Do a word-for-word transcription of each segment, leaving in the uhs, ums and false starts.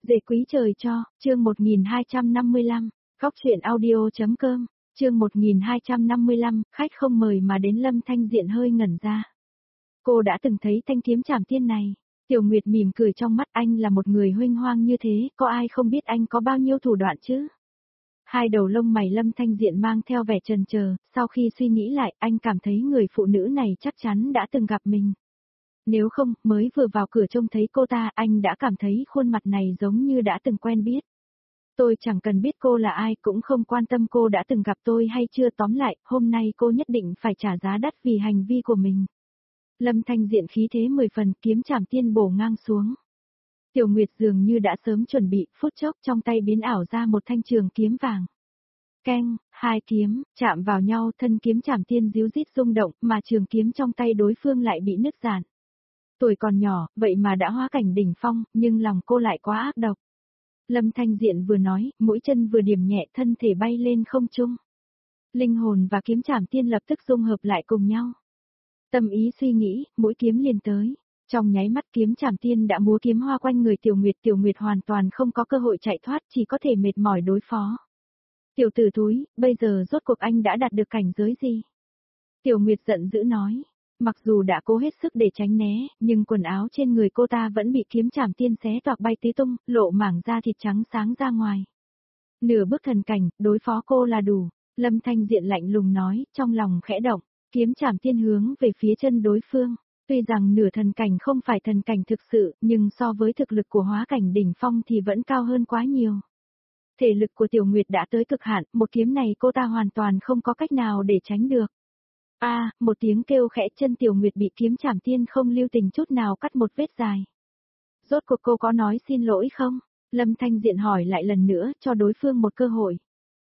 Dễ quý trời cho, chương một nghìn hai trăm năm mươi lăm, góc truyện audio.com, chương một nghìn hai trăm năm mươi lăm, khách không mời mà đến. Lâm Thanh Diện hơi ngẩn ra. Cô đã từng thấy thanh kiếm trảm tiên này. Tiểu Nguyệt mỉm cười trong mắt, anh là một người huênh hoang như thế, có ai không biết anh có bao nhiêu thủ đoạn chứ? Hai đầu lông mày Lâm Thanh Diện mang theo vẻ chần chờ, sau khi suy nghĩ lại, anh cảm thấy người phụ nữ này chắc chắn đã từng gặp mình. Nếu không, mới vừa vào cửa trông thấy cô ta, anh đã cảm thấy khuôn mặt này giống như đã từng quen biết. Tôi chẳng cần biết cô là ai, cũng không quan tâm cô đã từng gặp tôi hay chưa, tóm lại, hôm nay cô nhất định phải trả giá đắt vì hành vi của mình. Lâm Thanh Diện khí thế mười phần, kiếm trảm tiên bổ ngang xuống. Tiểu Nguyệt dường như đã sớm chuẩn bị, phút chốc trong tay biến ảo ra một thanh trường kiếm vàng. Keng, hai kiếm, chạm vào nhau, thân kiếm trảm tiên ríu rít rung động, mà trường kiếm trong tay đối phương lại bị nứt rạn. Tuổi còn nhỏ, vậy mà đã hóa cảnh đỉnh phong, nhưng lòng cô lại quá ác độc. Lâm Thanh Diện vừa nói, mũi chân vừa điểm nhẹ, thân thể bay lên không trung. Linh hồn và kiếm trảm tiên lập tức dung hợp lại cùng nhau. Tâm ý suy nghĩ, mũi kiếm liền tới. Trong nháy mắt kiếm trảm tiên đã múa kiếm hoa quanh người Tiểu Nguyệt. Tiểu Nguyệt hoàn toàn không có cơ hội chạy thoát, chỉ có thể mệt mỏi đối phó. Tiểu tử thúi, bây giờ rốt cuộc anh đã đạt được cảnh giới gì? Tiểu Nguyệt giận dữ nói. Mặc dù đã cố hết sức để tránh né, nhưng quần áo trên người cô ta vẫn bị kiếm trảm tiên xé toạc bay tứ tung, lộ mảng da thịt trắng sáng ra ngoài. Nửa bước thần cảnh, đối phó cô là đủ. Lâm Thanh Diện lạnh lùng nói, trong lòng khẽ động, kiếm trảm tiên hướng về phía chân đối phương. Tuy rằng nửa thần cảnh không phải thần cảnh thực sự, nhưng so với thực lực của hóa cảnh đỉnh phong thì vẫn cao hơn quá nhiều. Thể lực của Tiểu Nguyệt đã tới cực hạn, một kiếm này cô ta hoàn toàn không có cách nào để tránh được. A, à, một tiếng kêu khẽ, chân Tiểu Nguyệt bị kiếm trảm tiên không lưu tình chút nào cắt một vết dài. Rốt cuộc cô có nói xin lỗi không? Lâm Thanh Diện hỏi lại lần nữa, cho đối phương một cơ hội.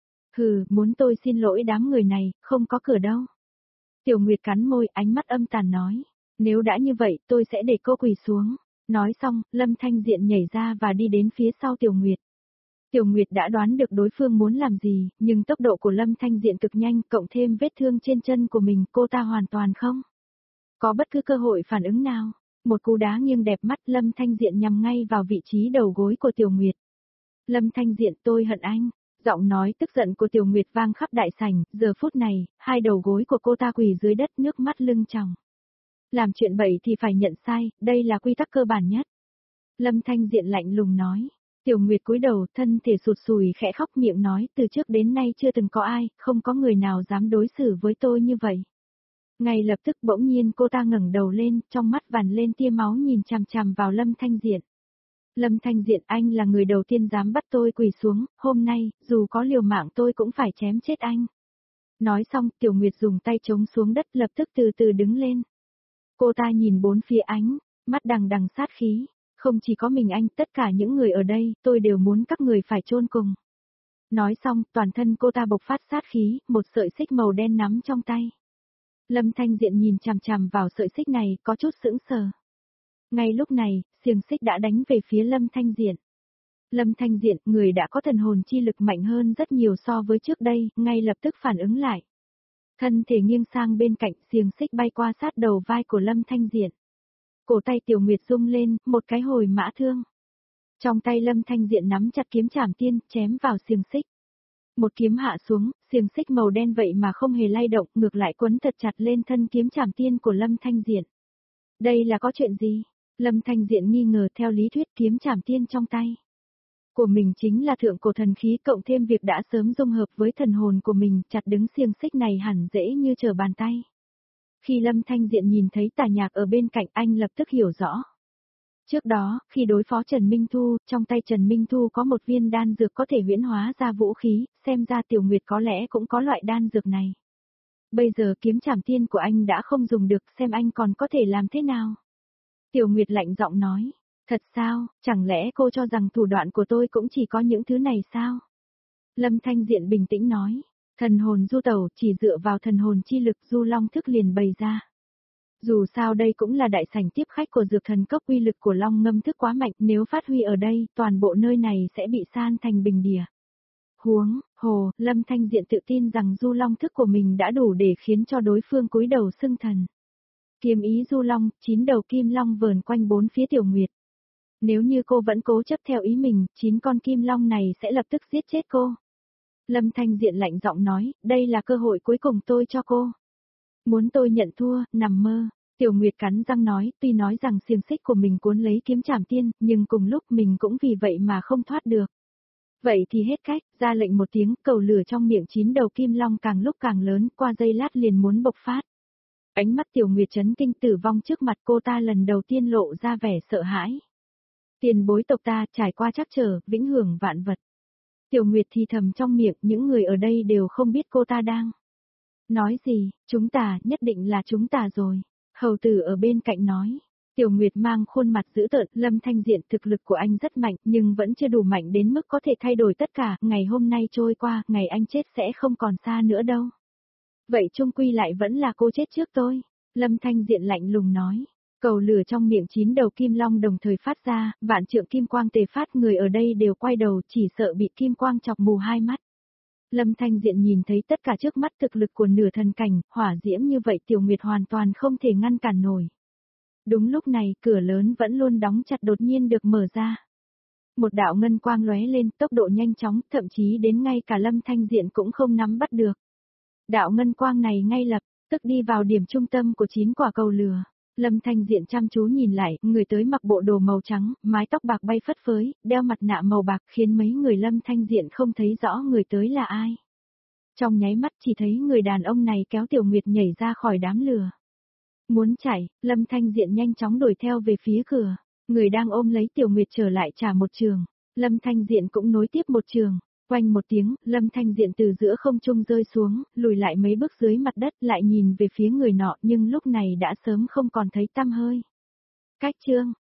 Hừ, muốn tôi xin lỗi đám người này, không có cửa đâu. Tiểu Nguyệt cắn môi, ánh mắt âm tàn nói. Nếu đã như vậy, tôi sẽ để cô quỳ xuống. Nói xong, Lâm Thanh Diện nhảy ra và đi đến phía sau Tiểu Nguyệt. Tiểu Nguyệt đã đoán được đối phương muốn làm gì, nhưng tốc độ của Lâm Thanh Diện cực nhanh, cộng thêm vết thương trên chân của mình, cô ta hoàn toàn không có bất cứ cơ hội phản ứng nào. Một cú đá nghiêng đẹp mắt, Lâm Thanh Diện nhằm ngay vào vị trí đầu gối của Tiểu Nguyệt. Lâm Thanh Diện, tôi hận anh. Giọng nói tức giận của Tiểu Nguyệt vang khắp đại sảnh, giờ phút này, hai đầu gối của cô ta quỳ dưới đất, nước mắt lưng tròng. Làm chuyện bậy thì phải nhận sai, đây là quy tắc cơ bản nhất. Lâm Thanh Diện lạnh lùng nói. Tiểu Nguyệt cúi đầu, thân thể sụt sùi khẽ khóc, miệng nói, từ trước đến nay chưa từng có ai, không có người nào dám đối xử với tôi như vậy. Ngay lập tức bỗng nhiên cô ta ngẩng đầu lên, trong mắt vằn lên tia máu nhìn chằm chằm vào Lâm Thanh Diện. Lâm Thanh Diện, anh là người đầu tiên dám bắt tôi quỳ xuống, hôm nay, dù có liều mạng tôi cũng phải chém chết anh. Nói xong, Tiểu Nguyệt dùng tay chống xuống đất, lập tức từ từ đứng lên. Cô ta nhìn bốn phía ánh, mắt đằng đằng sát khí. Không chỉ có mình anh, tất cả những người ở đây, tôi đều muốn các người phải chôn cùng. Nói xong, toàn thân cô ta bộc phát sát khí, một sợi xích màu đen nắm trong tay. Lâm Thanh Diện nhìn chằm chằm vào sợi xích này, có chút sững sờ. Ngay lúc này, xiềng xích đã đánh về phía Lâm Thanh Diện. Lâm Thanh Diện, người đã có thần hồn chi lực mạnh hơn rất nhiều so với trước đây, ngay lập tức phản ứng lại. Thân thể nghiêng sang bên cạnh, xiềng xích bay qua sát đầu vai của Lâm Thanh Diện. Cổ tay Tiểu Nguyệt rung lên, một cái hồi mã thương. Trong tay Lâm Thanh Diện nắm chặt kiếm trảm tiên, chém vào xiềng xích. Một kiếm hạ xuống, xiềng xích màu đen vậy mà không hề lay động, ngược lại quấn thật chặt lên thân kiếm trảm tiên của Lâm Thanh Diện. Đây là có chuyện gì? Lâm Thanh Diện nghi ngờ, theo lý thuyết kiếm trảm tiên trong tay của mình chính là thượng cổ thần khí, cộng thêm việc đã sớm dung hợp với thần hồn của mình, chặt đứng xiềng xích này hẳn dễ như trở bàn tay. Khi Lâm Thanh Diện nhìn thấy Tả Nhạc ở bên cạnh, anh lập tức hiểu rõ. Trước đó, khi đối phó Trần Minh Thu, trong tay Trần Minh Thu có một viên đan dược có thể huyễn hóa ra vũ khí, xem ra Tiểu Nguyệt có lẽ cũng có loại đan dược này. Bây giờ kiếm trảm tiên của anh đã không dùng được, xem anh còn có thể làm thế nào. Tiểu Nguyệt lạnh giọng nói, thật sao, chẳng lẽ cô cho rằng thủ đoạn của tôi cũng chỉ có những thứ này sao? Lâm Thanh Diện bình tĩnh nói. Thần hồn du tẩu, chỉ dựa vào thần hồn chi lực du long thức liền bày ra. Dù sao đây cũng là đại sảnh tiếp khách của dược thần cốc, uy lực của long ngâm thức quá mạnh, nếu phát huy ở đây, toàn bộ nơi này sẽ bị san thành bình địa. Huống, hồ, Lâm Thanh Diện tự tin rằng du long thức của mình đã đủ để khiến cho đối phương cúi đầu xưng thần. Kiếm ý du long, chín đầu kim long vờn quanh bốn phía Tiểu Nguyệt. Nếu như cô vẫn cố chấp theo ý mình, chín con kim long này sẽ lập tức giết chết cô. Lâm Thanh Diện lạnh giọng nói, đây là cơ hội cuối cùng tôi cho cô. Muốn tôi nhận thua, nằm mơ. Tiểu Nguyệt cắn răng nói, tuy nói rằng xiềng xích của mình cuốn lấy kiếm trảm tiên, nhưng cùng lúc mình cũng vì vậy mà không thoát được. Vậy thì hết cách, ra lệnh một tiếng, cầu lửa trong miệng chín đầu kim long càng lúc càng lớn, qua giây lát liền muốn bộc phát. Ánh mắt Tiểu Nguyệt chấn kinh tử vong trước mặt cô ta lần đầu tiên lộ ra vẻ sợ hãi. Tiền bối tộc ta trải qua trắc trở, vĩnh hưởng vạn vật. Tiểu Nguyệt thì thầm trong miệng, những người ở đây đều không biết cô ta đang nói gì, chúng ta, nhất định là chúng ta rồi. Hầu tử ở bên cạnh nói. Tiểu Nguyệt mang khuôn mặt dữ tợn, Lâm Thanh Diện thực lực của anh rất mạnh, nhưng vẫn chưa đủ mạnh đến mức có thể thay đổi tất cả, ngày hôm nay trôi qua, ngày anh chết sẽ không còn xa nữa đâu. Vậy chung quy lại vẫn là cô chết trước tôi. Lâm Thanh Diện lạnh lùng nói. Cầu lửa trong miệng chín đầu kim long đồng thời phát ra, vạn trượng kim quang tề phát, người ở đây đều quay đầu chỉ sợ bị kim quang chọc mù hai mắt. Lâm Thanh Diện nhìn thấy tất cả trước mắt thực lực của nửa thần cảnh, hỏa diễm như vậy Tiểu Nguyệt hoàn toàn không thể ngăn cản nổi. Đúng lúc này, cửa lớn vẫn luôn đóng chặt đột nhiên được mở ra. Một đạo ngân quang lóe lên, tốc độ nhanh chóng, thậm chí đến ngay cả Lâm Thanh Diện cũng không nắm bắt được. Đạo ngân quang này ngay lập tức đi vào điểm trung tâm của chín quả cầu lửa. Lâm Thanh Diện chăm chú nhìn lại, người tới mặc bộ đồ màu trắng, mái tóc bạc bay phất phới, đeo mặt nạ màu bạc khiến mấy người Lâm Thanh Diện không thấy rõ người tới là ai. Trong nháy mắt chỉ thấy người đàn ông này kéo Tiểu Nguyệt nhảy ra khỏi đám lửa. Muốn chạy, Lâm Thanh Diện nhanh chóng đuổi theo về phía cửa. Người đang ôm lấy Tiểu Nguyệt trở lại trả một trường. Lâm Thanh Diện cũng nối tiếp một trường. Oanh một tiếng, Lâm Thanh Diện từ giữa không trung rơi xuống, lùi lại mấy bước dưới mặt đất lại nhìn về phía người nọ nhưng lúc này đã sớm không còn thấy tăm hơi. Cách chương